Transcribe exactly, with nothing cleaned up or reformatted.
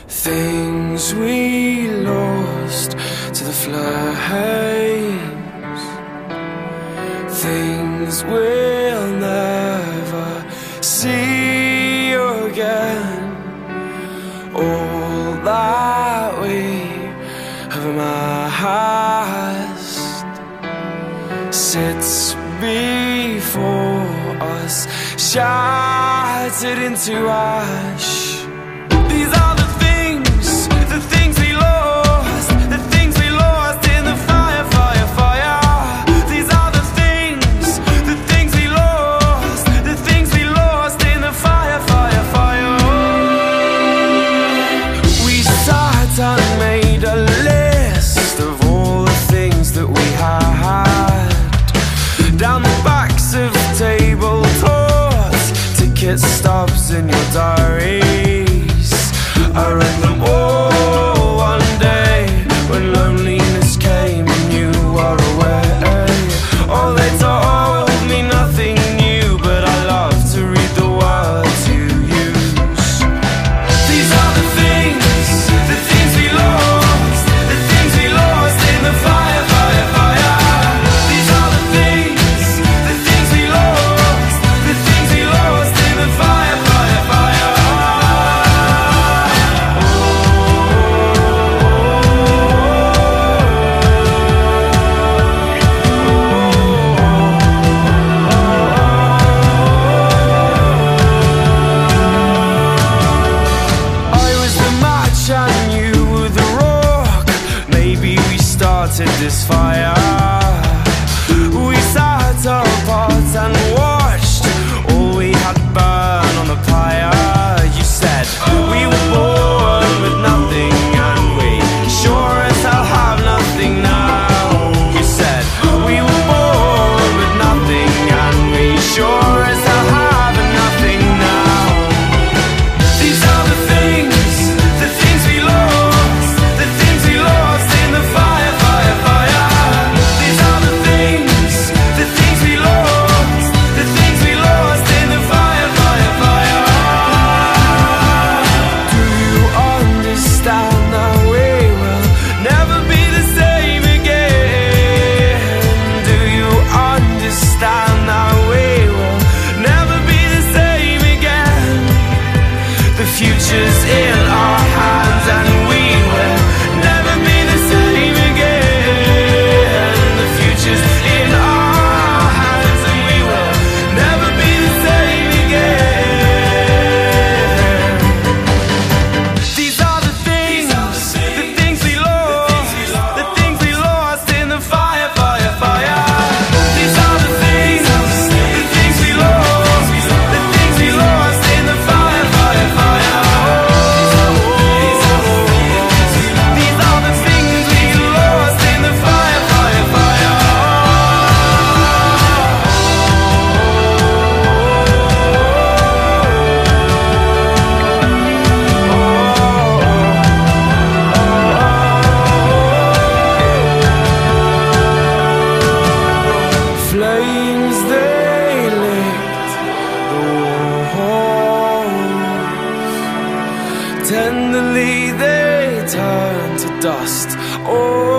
Things we lost to the flames, things we'll never see again. All that we have amassed sits before us, shattered into ash. These are the things, the things we lost, the things we lost in the fire, fire, fire. These are the things, the things we lost, the things we lost in the fire, fire, fire. We sat and made a list of all the things that we had down the backs of tablecloths, ticket stubs in your diaries. I read them all one day when loneliness came and you were away. Oh, they told me nothing new, but I love to read the words you use. These are the things, the things we lost, the things we lost in the fire, fire, fire. These are the things, the things we lost, the things we lost in the fire, fire, fire. This fire, we sat apart and watched all we had burn on the pyre. You said we were born with nothing and we sure as hell have nothing now. You said we were born with nothing and we sure as hell have nothing now. These are the things, the things we lost, the things we lost in the fire, fire, fire. These are the things, the things we lost, the things we lost in the fire, fire, fire. Do you understand that we will never be the same again? Do you understand that we will never be the same again? The future's in our hands and we will never be the same again. The future's in our hands and we will never be the same again. These are the things, the things we lost, the things we lost in the fire, fire, fire. These are the things, the things we lost, the things we lost in the fire, fire, fire. These are the things we lost in the fire, fire, fire. Flames, they licked the walls. Tenderly they turned to dust. Oh,